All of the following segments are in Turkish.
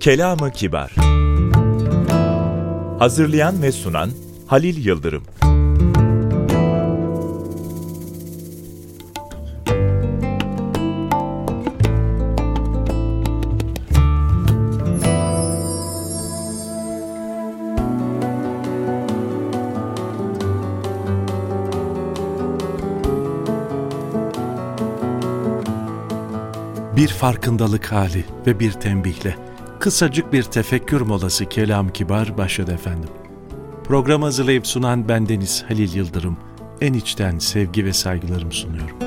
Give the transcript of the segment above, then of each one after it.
Kelam-ı Kibar. Hazırlayan ve sunan Halil Yıldırım. Bir farkındalık hali ve bir tembihle, kısacık bir tefekkür molası Kelam-ı Kibar başladı efendim. Programı hazırlayıp sunan bendeniz Halil Yıldırım, en içten sevgi ve saygılarımı sunuyorum.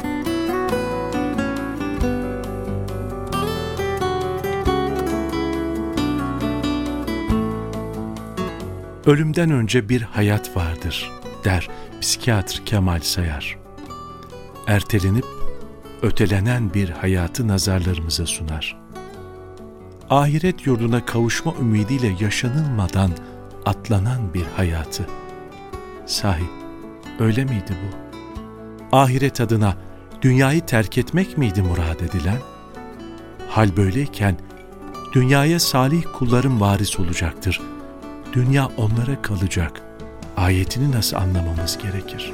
Ölümden önce bir hayat vardır, der psikiyatr Kemal Sayar. Ertelenip ötelenen bir hayatı nazarlarımıza sunar. Ahiret yurduna kavuşma ümidiyle yaşanılmadan atlanan bir hayatı. Sahi, öyle miydi bu? Ahiret adına dünyayı terk etmek miydi murad edilen? Hal böyleyken, dünyaya salih kulların varis olacaktır. Dünya onlara kalacak. Ayetini nasıl anlamamız gerekir?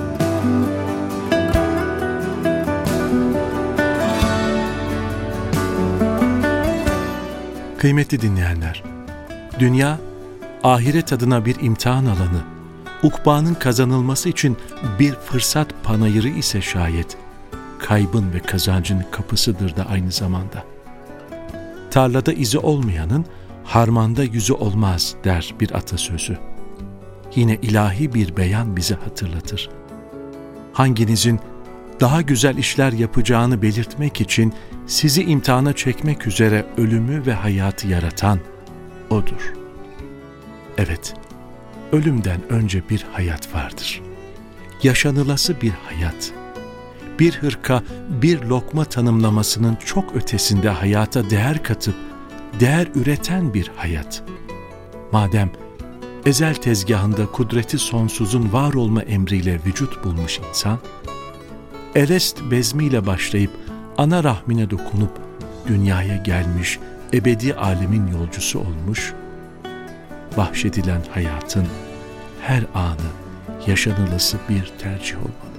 Kıymetli dinleyenler, dünya, ahiret adına bir imtihan alanı, ukbanın kazanılması için bir fırsat panayırı ise şayet, kaybın ve kazancın kapısıdır da aynı zamanda. Tarlada izi olmayanın, harmanda yüzü olmaz der bir atasözü. Yine ilahi bir beyan bize hatırlatır. Hanginizin daha güzel işler yapacağını belirtmek için sizi imtihana çekmek üzere ölümü ve hayatı yaratan O'dur. Evet, ölümden önce bir hayat vardır. Yaşanılası bir hayat. Bir hırka, bir lokma tanımlamasının çok ötesinde hayata değer katıp, değer üreten bir hayat. Madem ezel tezgahında kudreti sonsuzun var olma emriyle vücut bulmuş insan, Elest bezmiyle başlayıp ana rahmine dokunup dünyaya gelmiş, ebedi alemin yolcusu olmuş, bahşedilen hayatın her anı yaşanılası bir tercih olmalı.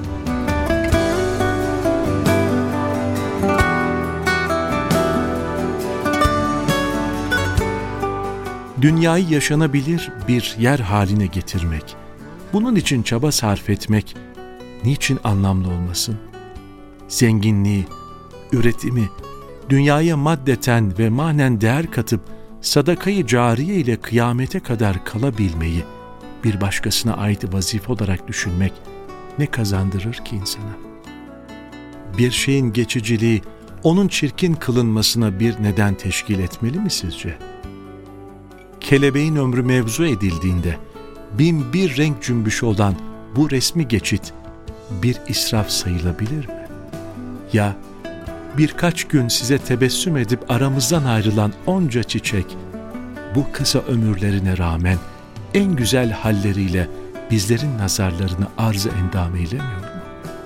Dünyayı yaşanabilir bir yer haline getirmek, bunun için çaba sarf etmek, niçin anlamlı olmasın? Zenginliği, üretimi, dünyaya maddeten ve manen değer katıp sadakayı cariye ile kıyamete kadar kalabilmeyi bir başkasına ait vazife olarak düşünmek ne kazandırır ki insana? Bir şeyin geçiciliği onun çirkin kılınmasına bir neden teşkil etmeli mi sizce? Kelebeğin ömrü mevzu edildiğinde 1001 renk cümbüşü olan bu resmi geçit bir israf sayılabilir mi? Ya birkaç gün size tebessüm edip aramızdan ayrılan onca çiçek, bu kısa ömürlerine rağmen en güzel halleriyle bizlerin nazarlarını arz-ı endam eylemiyor mu?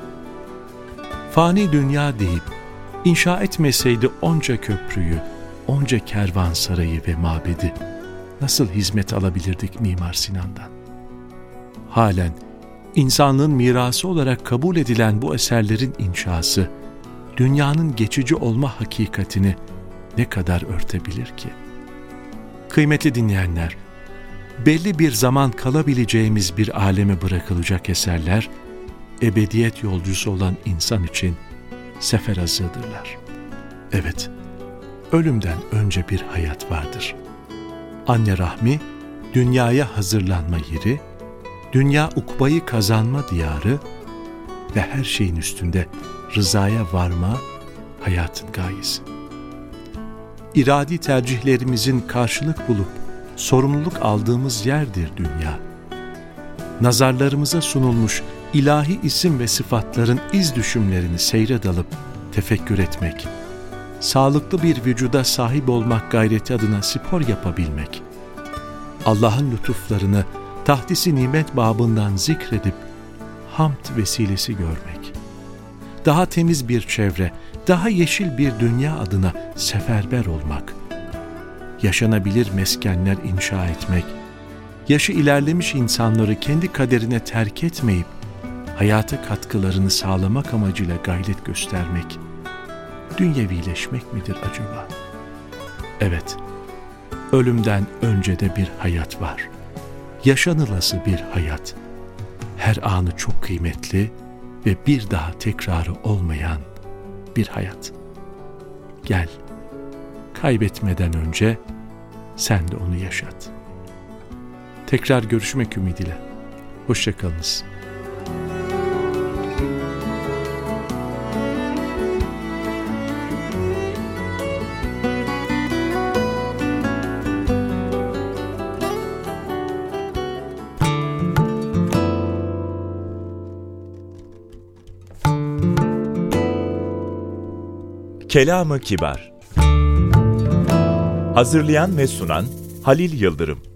Fani dünya deyip inşa etmeseydi onca köprüyü, onca kervansarayı ve mabedi, nasıl hizmet alabilirdik Mimar Sinan'dan? Halen İnsanlığın mirası olarak kabul edilen bu eserlerin inşası, dünyanın geçici olma hakikatini ne kadar örtebilir ki? Kıymetli dinleyenler, belli bir zaman kalabileceğimiz bir aleme bırakılacak eserler, ebediyet yolcusu olan insan için seferazıdırlar. Evet, ölümden önce bir hayat vardır. Anne rahmi, dünyaya hazırlanma yeri, dünya ukbayı kazanma diyarı ve her şeyin üstünde rızaya varma hayatın gayesi. İradi tercihlerimizin karşılık bulup sorumluluk aldığımız yerdir dünya. Nazarlarımıza sunulmuş ilahi isim ve sıfatların iz düşümlerini seyre dalıp tefekkür etmek, sağlıklı bir vücuda sahip olmak gayreti adına spor yapabilmek, Allah'ın lütuflarını tahdisi nimet babından zikredip hamd vesilesi görmek, daha temiz bir çevre, daha yeşil bir dünya adına seferber olmak, yaşanabilir meskenler inşa etmek, yaşı ilerlemiş insanları kendi kaderine terk etmeyip, hayata katkılarını sağlamak amacıyla gayret göstermek, dünyevileşmek midir acaba? Evet, ölümden önce de bir hayat var. Yaşanılası bir hayat. Her anı çok kıymetli ve bir daha tekrarı olmayan bir hayat. Gel, kaybetmeden önce sen de onu yaşat. Tekrar görüşmek ümidiyle. Hoşça kalınız. Kelamı Kibar. Hazırlayan ve sunan Halil Yıldırım.